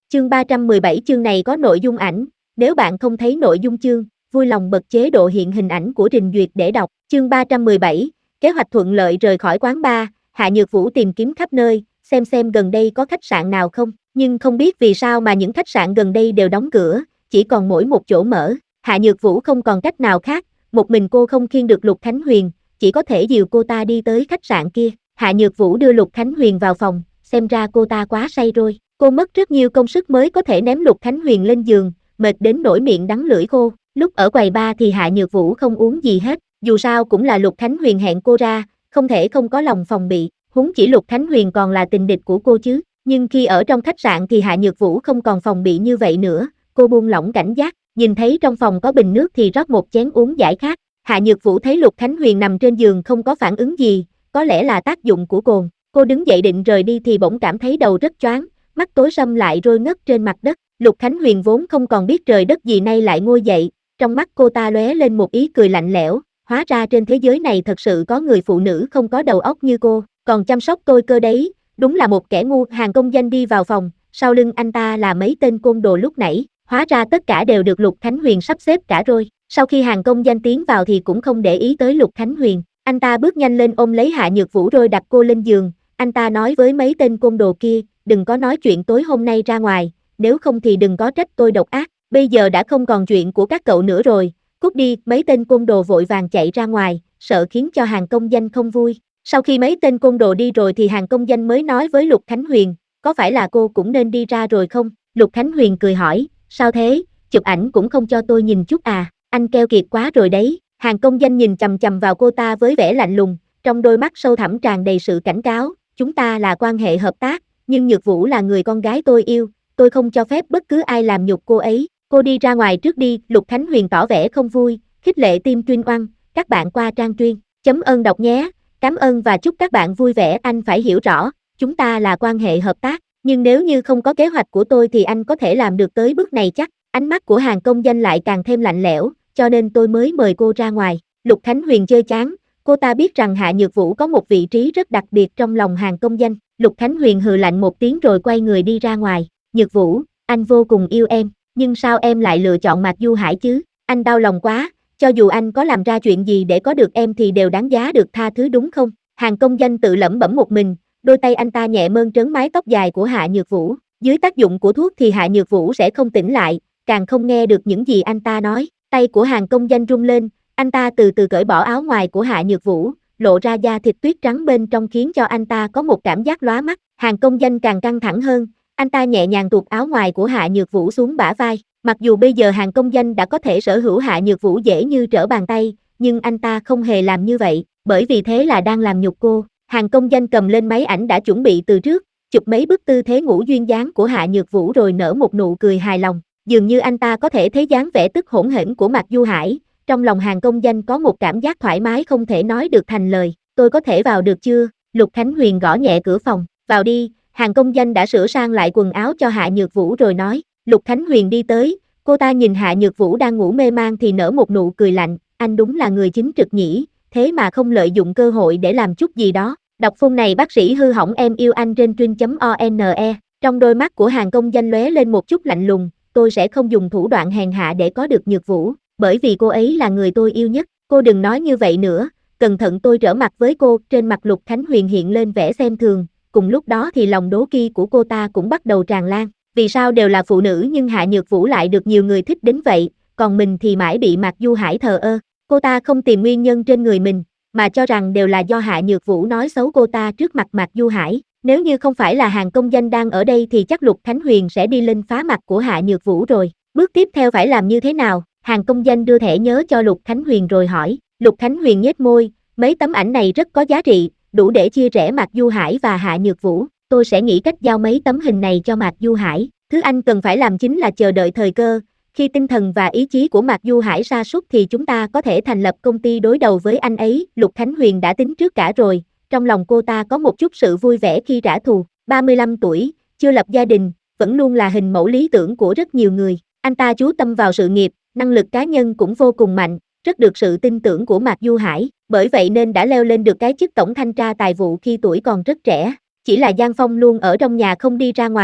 Chương 317 chương này có nội dung ảnh, nếu bạn không thấy nội dung chương, vui lòng bật chế độ hiện hình ảnh của trình duyệt để đọc. Chương 317, kế hoạch thuận lợi rời khỏi quán bar, Hạ Nhược Vũ tìm kiếm khắp nơi, xem gần đây có khách sạn nào không, nhưng không biết vì sao mà những khách sạn gần đây đều đóng cửa, chỉ còn mỗi một chỗ mở. Hạ Nhược Vũ không còn cách nào khác, một mình cô không khiêng được Lục Khánh Huyền, chỉ có thể dìu cô ta đi tới khách sạn kia. Hạ Nhược Vũ đưa Lục Khánh Huyền vào phòng, xem ra cô ta quá say rồi. Cô mất rất nhiều công sức mới có thể ném Lục Khánh Huyền lên giường, mệt đến nỗi miệng đắng lưỡi khô. Lúc ở quầy bar thì Hạ Nhược Vũ không uống gì hết, dù sao cũng là Lục Khánh Huyền hẹn cô ra, không thể không có lòng phòng bị, huống chỉ Lục Khánh Huyền còn là tình địch của cô chứ. Nhưng khi ở trong khách sạn thì Hạ Nhược Vũ không còn phòng bị như vậy nữa, cô buông lỏng cảnh giác, nhìn thấy trong phòng có bình nước thì rót một chén uống giải khát. Hạ Nhược Vũ thấy Lục Khánh Huyền nằm trên giường không có phản ứng gì, có lẽ là tác dụng của cồn. Cô đứng dậy định rời đi thì bỗng cảm thấy đầu rất choáng, mắt tối sầm lại rồi ngất trên mặt đất. Lục Khánh Huyền vốn không còn biết trời đất gì nay lại ngồi dậy, trong mắt cô ta lóe lên một ý cười lạnh lẽo, hóa ra trên thế giới này thật sự có người phụ nữ không có đầu óc như cô, còn chăm sóc tôi cơ đấy, đúng là một kẻ ngu. Hàng công danh đi vào phòng, sau lưng anh ta là mấy tên côn đồ lúc nãy, hóa ra tất cả đều được Lục Khánh Huyền sắp xếp cả rồi. Sau khi Hàng công danh tiến vào thì cũng không để ý tới Lục Khánh Huyền, anh ta bước nhanh lên ôm lấy Hạ Nhược Vũ rồi đặt cô lên giường, anh ta nói với mấy tên côn đồ kia, đừng có nói chuyện tối hôm nay ra ngoài, nếu không thì đừng có trách tôi độc ác, bây giờ đã không còn chuyện của các cậu nữa rồi, cút đi. Mấy tên côn đồ vội vàng chạy ra ngoài, sợ khiến cho Hàng công danh không vui. Sau khi mấy tên côn đồ đi rồi thì Hàng công danh mới nói với Lục Khánh Huyền, có phải là cô cũng nên đi ra rồi không? Lục Khánh Huyền cười hỏi, sao thế, chụp ảnh cũng không cho tôi nhìn chút à, anh keo kiệt quá rồi đấy. Hàng công danh nhìn chằm chằm vào cô ta với vẻ lạnh lùng, trong đôi mắt sâu thẳm tràn đầy sự cảnh cáo, chúng ta là quan hệ hợp tác, nhưng Nhược Vũ là người con gái tôi yêu, tôi không cho phép bất cứ ai làm nhục cô ấy, cô đi ra ngoài trước đi. Lục Khánh Huyền tỏ vẻ không vui, khích lệ team chuyên oan, các bạn qua trang chuyên.ơn đọc nhé, cảm ơn và chúc các bạn vui vẻ. Anh phải hiểu rõ, chúng ta là quan hệ hợp tác, nhưng nếu như không có kế hoạch của tôi thì anh có thể làm được tới bước này chắc. Ánh mắt của Hàng công danh lại càng thêm lạnh lẽo, cho nên tôi mới mời cô ra ngoài. Lục Khánh Huyền chơi chán, cô ta biết rằng Hạ Nhược Vũ có một vị trí rất đặc biệt trong lòng Hàng công danh. Lục Khánh Huyền hừ lạnh một tiếng rồi quay người đi ra ngoài. Nhược Vũ, anh vô cùng yêu em, nhưng sao em lại lựa chọn Mạc Du Hải chứ? Anh đau lòng quá, cho dù anh có làm ra chuyện gì để có được em thì đều đáng giá được tha thứ đúng không? Hàng công danh tự lẩm bẩm một mình, đôi tay anh ta nhẹ mơn trớn mái tóc dài của Hạ Nhược Vũ. Dưới tác dụng của thuốc thì Hạ Nhược Vũ sẽ không tỉnh lại, càng không nghe được những gì anh ta nói. Tay của Hàng công danh rung lên, anh ta từ từ cởi bỏ áo ngoài của Hạ Nhược Vũ, lộ ra da thịt tuyết trắng bên trong khiến cho anh ta có một cảm giác lóa mắt. Hàng công danh càng căng thẳng hơn, anh ta nhẹ nhàng tuột áo ngoài của Hạ Nhược Vũ xuống bả vai. Mặc dù bây giờ Hàng công danh đã có thể sở hữu Hạ Nhược Vũ dễ như trở bàn tay, nhưng anh ta không hề làm như vậy, bởi vì thế là đang làm nhục cô. Hàng công danh cầm lên máy ảnh đã chuẩn bị từ trước, chụp mấy bức tư thế ngủ duyên dáng của Hạ Nhược Vũ rồi nở một nụ cười hài lòng. Dường như anh ta có thể thấy dáng vẻ tức hổn hển của Mạc Du Hải, trong lòng Hàng công danh có một cảm giác thoải mái không thể nói được thành lời. Tôi có thể vào được chưa? Lục Khánh Huyền gõ nhẹ cửa phòng. Vào đi. Hàng công danh đã sửa sang lại quần áo cho Hạ Nhược Vũ rồi nói. Lục Khánh Huyền đi tới, cô ta nhìn Hạ Nhược Vũ đang ngủ mê man thì nở một nụ cười lạnh, anh đúng là người chính trực nhỉ, thế mà không lợi dụng cơ hội để làm chút gì đó. Đọc phun này bác sĩ hư hỏng em yêu anh trên truyện.one. Trong đôi mắt của Hàng công danh lóe lên một chút lạnh lùng, tôi sẽ không dùng thủ đoạn hèn hạ để có được Nhược Vũ, bởi vì cô ấy là người tôi yêu nhất. Cô đừng nói như vậy nữa, cẩn thận tôi trở mặt với cô. Trên mặt Lục Khánh Huyền hiện lên vẻ xem thường, cùng lúc đó thì lòng đố kỵ của cô ta cũng bắt đầu tràn lan. Vì sao đều là phụ nữ nhưng Hạ Nhược Vũ lại được nhiều người thích đến vậy, còn mình thì mãi bị Mạc Du Hải thờ ơ. Cô ta không tìm nguyên nhân trên người mình, mà cho rằng đều là do Hạ Nhược Vũ nói xấu cô ta trước mặt Mạc Du Hải. Nếu như không phải là Hàng công danh đang ở đây thì chắc Lục Khánh Huyền sẽ đi lên phá mặt của Hạ Nhược Vũ rồi. Bước tiếp theo phải làm như thế nào? Hàng công danh đưa thẻ nhớ cho Lục Khánh Huyền rồi hỏi. Lục Khánh Huyền nhếch môi, mấy tấm ảnh này rất có giá trị, đủ để chia rẽ Mạc Du Hải và Hạ Nhược Vũ. Tôi sẽ nghĩ cách giao mấy tấm hình này cho Mạc Du Hải. Thứ anh cần phải làm chính là chờ đợi thời cơ. Khi tinh thần và ý chí của Mạc Du Hải sa sút thì chúng ta có thể thành lập công ty đối đầu với anh ấy. Lục Khánh Huyền đã tính trước cả rồi. Trong lòng cô ta có một chút sự vui vẻ khi trả thù. 35 tuổi, chưa lập gia đình, vẫn luôn là hình mẫu lý tưởng của rất nhiều người. Anh ta chú tâm vào sự nghiệp, năng lực cá nhân cũng vô cùng mạnh, rất được sự tin tưởng của Mạc Du Hải. Bởi vậy nên đã leo lên được cái chức tổng thanh tra tài vụ khi tuổi còn rất trẻ. Chỉ là Giang Phong luôn ở trong nhà không đi ra ngoài,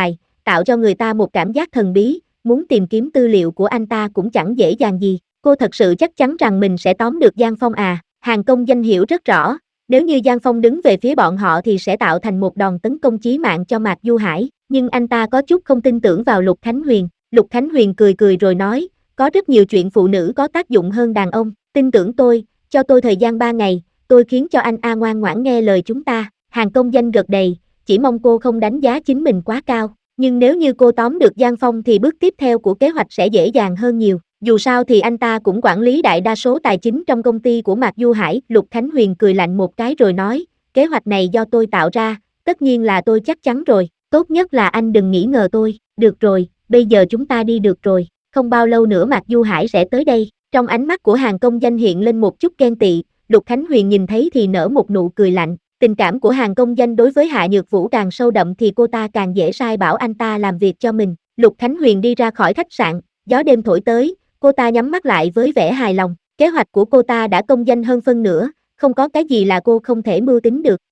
tạo cho người ta một cảm giác thần bí, muốn tìm kiếm tư liệu của anh ta cũng chẳng dễ dàng gì. Cô thật sự chắc chắn rằng mình sẽ tóm được Giang Phong à? Hàng Công Danh hiểu rất rõ, nếu như Giang Phong đứng về phía bọn họ thì sẽ tạo thành một đòn tấn công chí mạng cho Mạc Du Hải, nhưng anh ta có chút không tin tưởng vào Lục Khánh Huyền. Lục Khánh Huyền cười cười rồi nói, có rất nhiều chuyện phụ nữ có tác dụng hơn đàn ông, tin tưởng tôi, cho tôi thời gian 3 ngày, tôi khiến cho anh ngoan ngoãn nghe lời chúng ta. Hàng Công Danh gật đầy, chỉ mong cô không đánh giá chính mình quá cao, nhưng nếu như cô tóm được Giang Phong thì bước tiếp theo của kế hoạch sẽ dễ dàng hơn nhiều. Dù sao thì anh ta cũng quản lý đại đa số tài chính trong công ty của Mạc Du Hải. Lục Khánh Huyền cười lạnh một cái rồi nói, kế hoạch này do tôi tạo ra, tất nhiên là tôi chắc chắn rồi, tốt nhất là anh đừng nghĩ ngờ tôi. Được rồi, bây giờ chúng ta đi được rồi, không bao lâu nữa Mạc Du Hải sẽ tới đây. Trong ánh mắt của Hàng Công Danh hiện lên một chút ghen tị, Lục Khánh Huyền nhìn thấy thì nở một nụ cười lạnh. Tình cảm của Hàng Công Danh đối với Hạ Nhược Vũ càng sâu đậm thì cô ta càng dễ sai bảo anh ta làm việc cho mình. Lục Khánh Huyền đi ra khỏi khách sạn, gió đêm thổi tới, cô ta nhắm mắt lại với vẻ hài lòng. Kế hoạch của cô ta đã công danh hơn phân nửa, không có cái gì là cô không thể mưu tính được.